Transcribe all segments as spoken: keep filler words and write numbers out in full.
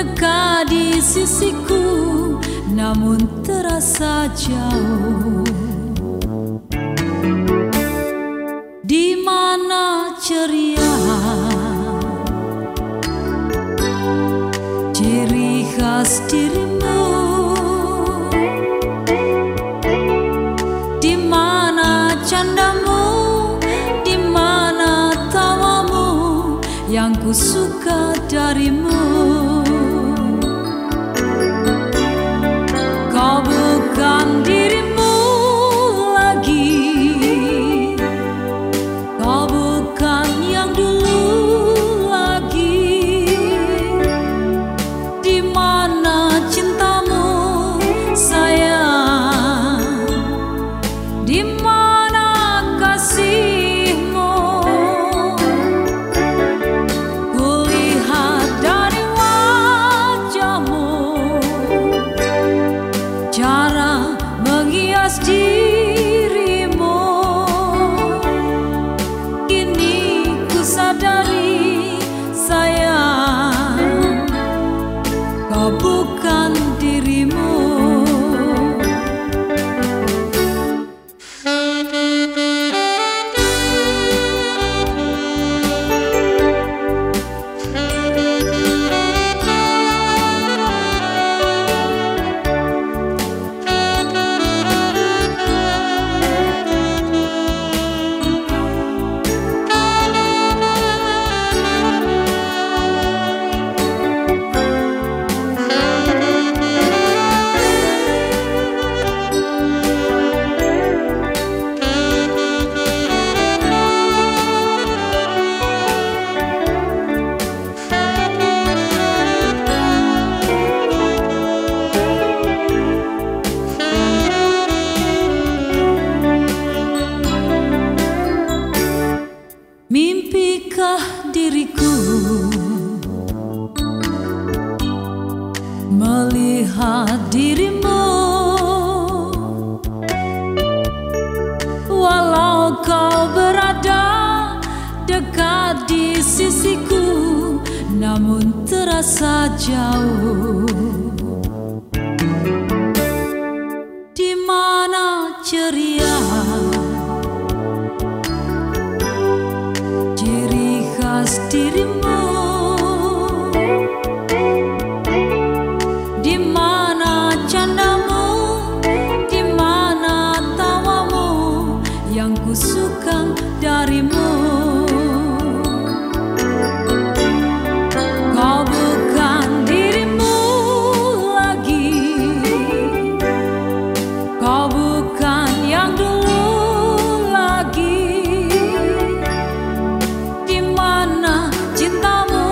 dekat di sisiku, namun terasa jauh. Di mana ceria, ciri khas dirimu? Di mana candamu? Di mana tawamu yang ku suka darimu? Kau bukan dirimu lagi, kau bukan yang dulu lagi. Di mana cintamu sayang? Di mana kasihmu? Kulihat dari wajahmu cara menghias dirimu. Kini ku sadari sayang, kau bukan dirimu. Mimpikah diriku melihat dirimu? Walau kau berada dekat di sisiku, namun terasa jauh. Di mana ceria, ciri khas dirimu? Di mana candamu? Di mana tawamu yang ku suka darimu? Kau bukan dirimu lagi, kau bukan yang dulu lagi. Di mana cintamu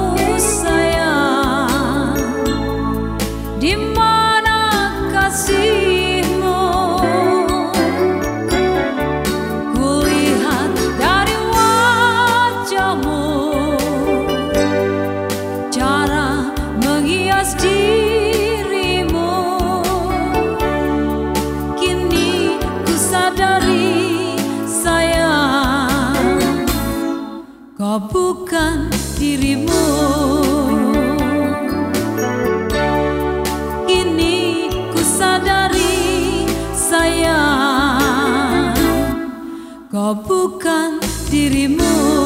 sayang? Di mana kasihmu? Kulihat dari wajahmu cara menghias dirimu. Kini ku sadari sayang, kau bukan dirimu. Kini ku sadari sayang, kau bukan dirimu.